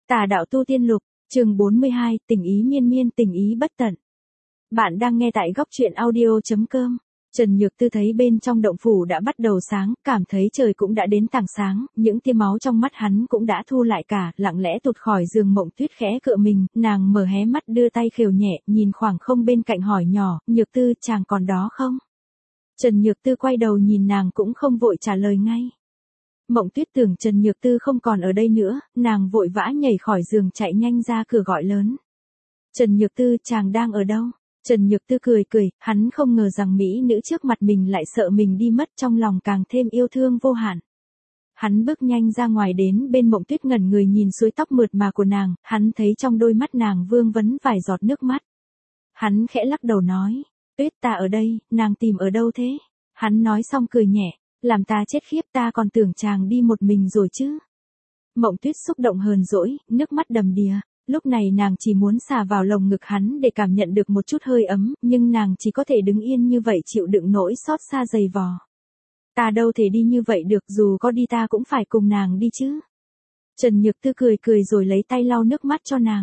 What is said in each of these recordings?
Tà đạo tu tiên lục, chương 42, tình ý miên miên tình ý bất tận. Bạn đang nghe tại góc truyện audio.com. Trần Nhược Tư thấy bên trong động phủ đã bắt đầu sáng, cảm thấy trời cũng đã đến tảng sáng, những tia máu trong mắt hắn cũng đã thu lại cả, lặng lẽ tụt khỏi giường. Mộng Tuyết khẽ cựa mình, nàng mở hé mắt đưa tay khều nhẹ, nhìn khoảng không bên cạnh hỏi nhỏ, Nhược Tư chàng còn đó không? Trần Nhược Tư quay đầu nhìn nàng cũng không vội trả lời ngay. Mộng Tuyết tưởng Trần Nhược Tư không còn ở đây nữa, nàng vội vã nhảy khỏi giường chạy nhanh ra cửa gọi lớn. Trần Nhược Tư chàng đang ở đâu? Trần Nhược Tư cười cười, hắn không ngờ rằng mỹ nữ trước mặt mình lại sợ mình đi mất, trong lòng càng thêm yêu thương vô hạn. Hắn bước nhanh ra ngoài đến bên Mộng Tuyết ngẩn người nhìn suối tóc mượt mà của nàng, hắn thấy trong đôi mắt nàng vương vấn vài giọt nước mắt. Hắn khẽ lắc đầu nói, Tuyết ta ở đây, nàng tìm ở đâu thế? Hắn nói xong cười nhẹ, làm ta chết khiếp, ta còn tưởng chàng đi một mình rồi chứ. Mộng Tuyết xúc động hờn dỗi, nước mắt đầm đìa. Lúc này nàng chỉ muốn xà vào lồng ngực hắn để cảm nhận được một chút hơi ấm, nhưng nàng chỉ có thể đứng yên như vậy chịu đựng nỗi xót xa dày vò. Ta đâu thể đi như vậy được, dù có đi ta cũng phải cùng nàng đi chứ. Trần Nhược Tư cười cười rồi lấy tay lau nước mắt cho nàng.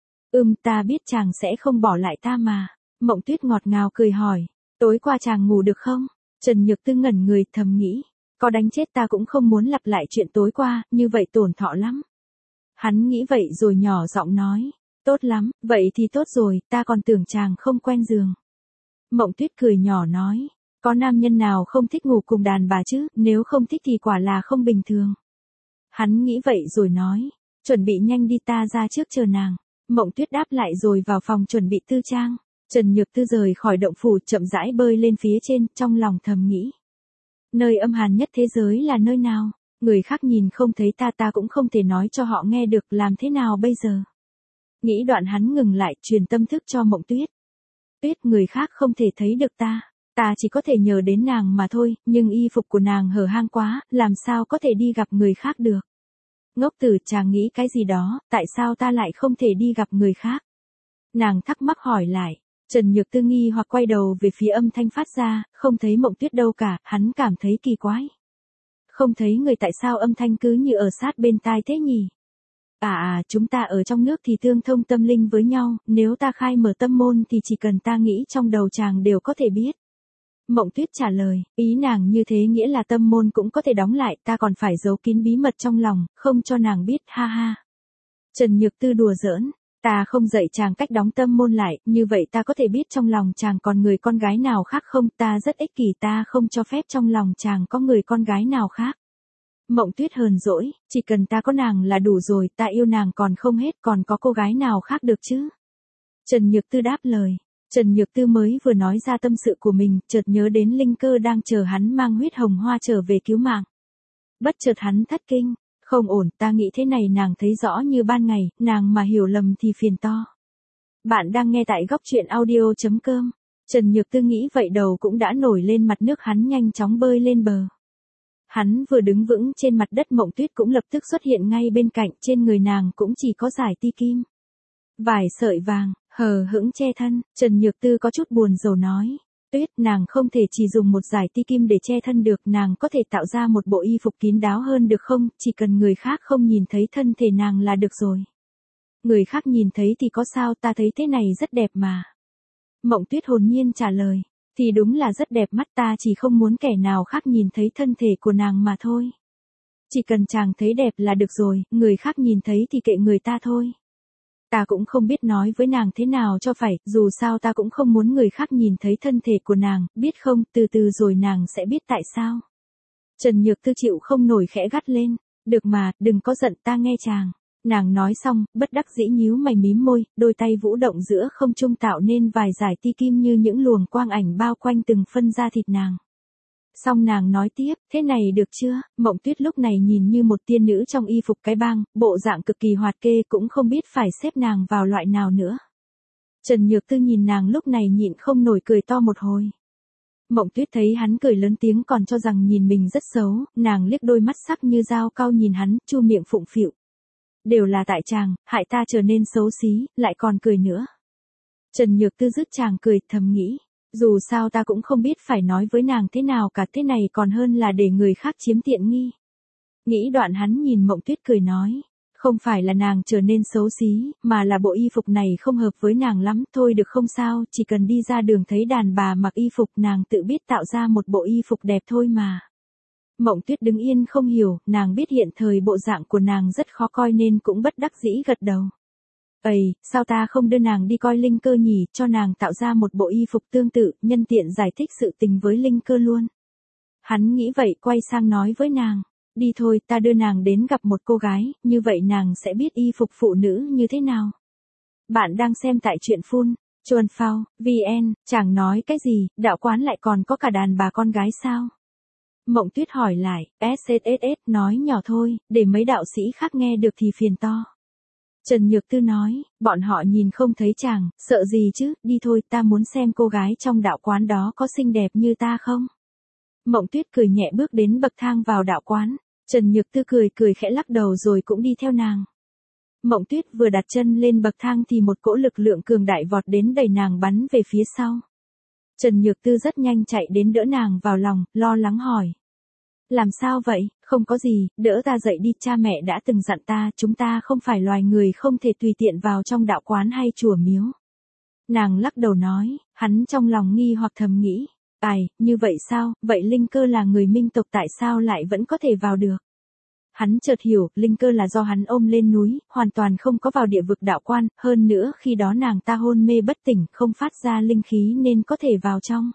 Ta biết chàng sẽ không bỏ lại ta mà. Mộng Tuyết ngọt ngào cười hỏi, tối qua chàng ngủ được không? Trần Nhược Tư ngẩn người thầm nghĩ, có đánh chết ta cũng không muốn lặp lại chuyện tối qua, như vậy tổn thọ lắm. Hắn nghĩ vậy rồi nhỏ giọng nói, tốt lắm, vậy thì tốt rồi, ta còn tưởng chàng không quen giường. Mộng Tuyết cười nhỏ nói, có nam nhân nào không thích ngủ cùng đàn bà chứ, nếu không thích thì quả là không bình thường. Hắn nghĩ vậy rồi nói, chuẩn bị nhanh đi, ta ra trước chờ nàng. Mộng Tuyết đáp lại rồi vào phòng chuẩn bị tư trang. Trần Nhược Tư rời khỏi động phủ chậm rãi bơi lên phía trên, trong lòng thầm nghĩ. Nơi âm hàn nhất thế giới là nơi nào? Người khác nhìn không thấy ta cũng không thể nói cho họ nghe được, làm thế nào bây giờ? Nghĩ đoạn hắn ngừng lại, truyền tâm thức cho Mộng Tuyết. Tuyết, người khác không thể thấy được ta chỉ có thể nhờ đến nàng mà thôi, nhưng y phục của nàng hở hang quá, làm sao có thể đi gặp người khác được? Ngốc tử, chàng nghĩ cái gì đó, tại sao ta lại không thể đi gặp người khác? Nàng thắc mắc hỏi lại. Trần Nhược Tư nghi hoặc quay đầu về phía âm thanh phát ra, không thấy Mộng Tuyết đâu cả, hắn cảm thấy kỳ quái. Không thấy người, tại sao âm thanh cứ như ở sát bên tai thế nhỉ? Chúng ta ở trong nước thì tương thông tâm linh với nhau, nếu ta khai mở tâm môn thì chỉ cần ta nghĩ trong đầu chàng đều có thể biết. Mộng Tuyết trả lời, ý nàng như thế nghĩa là tâm môn cũng có thể đóng lại, ta còn phải giấu kín bí mật trong lòng, không cho nàng biết, ha ha. Trần Nhược Tư đùa giỡn. Ta không dạy chàng cách đóng tâm môn lại, như vậy ta có thể biết trong lòng chàng còn người con gái nào khác không, ta rất ích kỷ, ta không cho phép trong lòng chàng có người con gái nào khác. Mộng Tuyết hờn dỗi, chỉ cần ta có nàng là đủ rồi, ta yêu nàng còn không hết, còn có cô gái nào khác được chứ? Trần Nhược Tư đáp lời. Trần Nhược Tư mới vừa nói ra tâm sự của mình, chợt nhớ đến Linh Cơ đang chờ hắn mang huyết hồng hoa trở về cứu mạng. Bất chợt hắn thất kinh. Không ổn, ta nghĩ thế này, nàng thấy rõ như ban ngày, nàng mà hiểu lầm thì phiền to. Bạn đang nghe tại góc truyện audio.com. Trần Nhược Tư nghĩ vậy đầu cũng đã nổi lên mặt nước, hắn nhanh chóng bơi lên bờ. Hắn vừa đứng vững trên mặt đất, Mộng Tuyết cũng lập tức xuất hiện ngay bên cạnh, trên người nàng cũng chỉ có dải ti kim. Vài sợi vàng, hờ hững che thân, Trần Nhược Tư có chút buồn rầu nói. Tuyết, nàng không thể chỉ dùng một dải ti kim để che thân được, nàng có thể tạo ra một bộ y phục kín đáo hơn được không, chỉ cần người khác không nhìn thấy thân thể nàng là được rồi. Người khác nhìn thấy thì có sao, ta thấy thế này rất đẹp mà. Mộng Tuyết hồn nhiên trả lời, thì đúng là rất đẹp mắt, ta chỉ không muốn kẻ nào khác nhìn thấy thân thể của nàng mà thôi. Chỉ cần chàng thấy đẹp là được rồi, người khác nhìn thấy thì kệ người ta thôi. Ta cũng không biết nói với nàng thế nào cho phải, dù sao ta cũng không muốn người khác nhìn thấy thân thể của nàng, biết không, từ từ rồi nàng sẽ biết tại sao. Trần Nhược Tư chịu không nổi khẽ gắt lên, được mà, đừng có giận, ta nghe chàng. Nàng nói xong, bất đắc dĩ nhíu mày mím môi, đôi tay vũ động giữa không trung tạo nên vài dải ti kim như những luồng quang ảnh bao quanh từng phân da thịt nàng. Xong nàng nói tiếp, thế này được chưa? Mộng Tuyết lúc này nhìn như một tiên nữ trong y phục cái bang, bộ dạng cực kỳ hoạt kê, cũng không biết phải xếp nàng vào loại nào nữa. Trần Nhược Tư nhìn nàng lúc này nhịn không nổi cười to một hồi. Mộng Tuyết thấy hắn cười lớn tiếng còn cho rằng nhìn mình rất xấu, nàng liếc đôi mắt sắc như dao cau nhìn hắn, chu miệng phụng phịu. Đều là tại chàng, hại ta trở nên xấu xí, lại còn cười nữa. Trần Nhược Tư dứt chàng cười, thầm nghĩ. Dù sao ta cũng không biết phải nói với nàng thế nào cả, thế này còn hơn là để người khác chiếm tiện nghi. Nghĩ đoạn hắn nhìn Mộng Tuyết cười nói. Không phải là nàng trở nên xấu xí, mà là bộ y phục này không hợp với nàng lắm, thôi được không sao, chỉ cần đi ra đường thấy đàn bà mặc y phục nàng tự biết tạo ra một bộ y phục đẹp thôi mà. Mộng Tuyết đứng yên không hiểu, nàng biết hiện thời bộ dạng của nàng rất khó coi nên cũng bất đắc dĩ gật đầu. Ây, sao ta không đưa nàng đi coi Linh Cơ nhỉ, cho nàng tạo ra một bộ y phục tương tự, nhân tiện giải thích sự tình với Linh Cơ luôn. Hắn nghĩ vậy quay sang nói với nàng, đi thôi ta đưa nàng đến gặp một cô gái, như vậy nàng sẽ biết y phục phụ nữ như thế nào. Bạn đang xem tại truyện phun, chuồn phao, VN, chẳng nói cái gì, đạo quán lại còn có cả đàn bà con gái sao? Mộng Tuyết hỏi lại, SSSS nói nhỏ thôi, để mấy đạo sĩ khác nghe được thì phiền to. Trần Nhược Tư nói, bọn họ nhìn không thấy chàng, sợ gì chứ, đi thôi ta muốn xem cô gái trong đạo quán đó có xinh đẹp như ta không. Mộng Tuyết cười nhẹ bước đến bậc thang vào đạo quán, Trần Nhược Tư cười khẽ lắc đầu rồi cũng đi theo nàng. Mộng Tuyết vừa đặt chân lên bậc thang thì một cỗ lực lượng cường đại vọt đến đẩy nàng bắn về phía sau. Trần Nhược Tư rất nhanh chạy đến đỡ nàng vào lòng, lo lắng hỏi. Làm sao vậy, không có gì, đỡ ta dậy đi, cha mẹ đã từng dặn ta, chúng ta không phải loài người không thể tùy tiện vào trong đạo quán hay chùa miếu. Nàng lắc đầu nói, hắn trong lòng nghi hoặc thầm nghĩ, ai, như vậy sao, vậy Linh Cơ là người Minh tộc tại sao lại vẫn có thể vào được? Hắn chợt hiểu, Linh Cơ là do hắn ôm lên núi, hoàn toàn không có vào địa vực đạo quan, hơn nữa khi đó nàng ta hôn mê bất tỉnh, không phát ra linh khí nên có thể vào trong.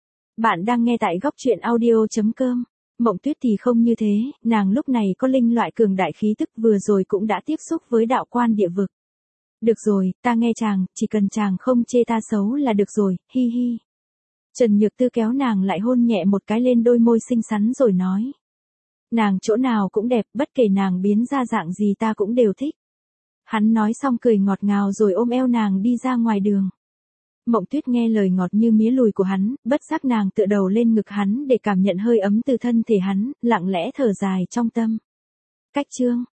Bạn đang nghe tại góc truyện audio.com. Mộng Tuyết thì không như thế, nàng lúc này có linh loại cường đại khí tức vừa rồi cũng đã tiếp xúc với đạo quan địa vực. Được rồi, ta nghe chàng, chỉ cần chàng không chê ta xấu là được rồi, hi hi. Trần Nhược Tư kéo nàng lại hôn nhẹ một cái lên đôi môi xinh xắn rồi nói. Nàng chỗ nào cũng đẹp, bất kể nàng biến ra dạng gì ta cũng đều thích. Hắn nói xong cười ngọt ngào rồi ôm eo nàng đi ra ngoài đường. Mộng Tuyết nghe lời ngọt như mía lùi của hắn, bất giác nàng tựa đầu lên ngực hắn để cảm nhận hơi ấm từ thân thể hắn, lặng lẽ thở dài trong tâm. Cách chương